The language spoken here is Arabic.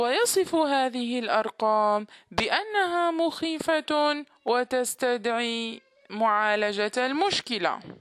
ويصف هذه الأرقام بأنها مخيفة وتستدعي معالجة المشكلة.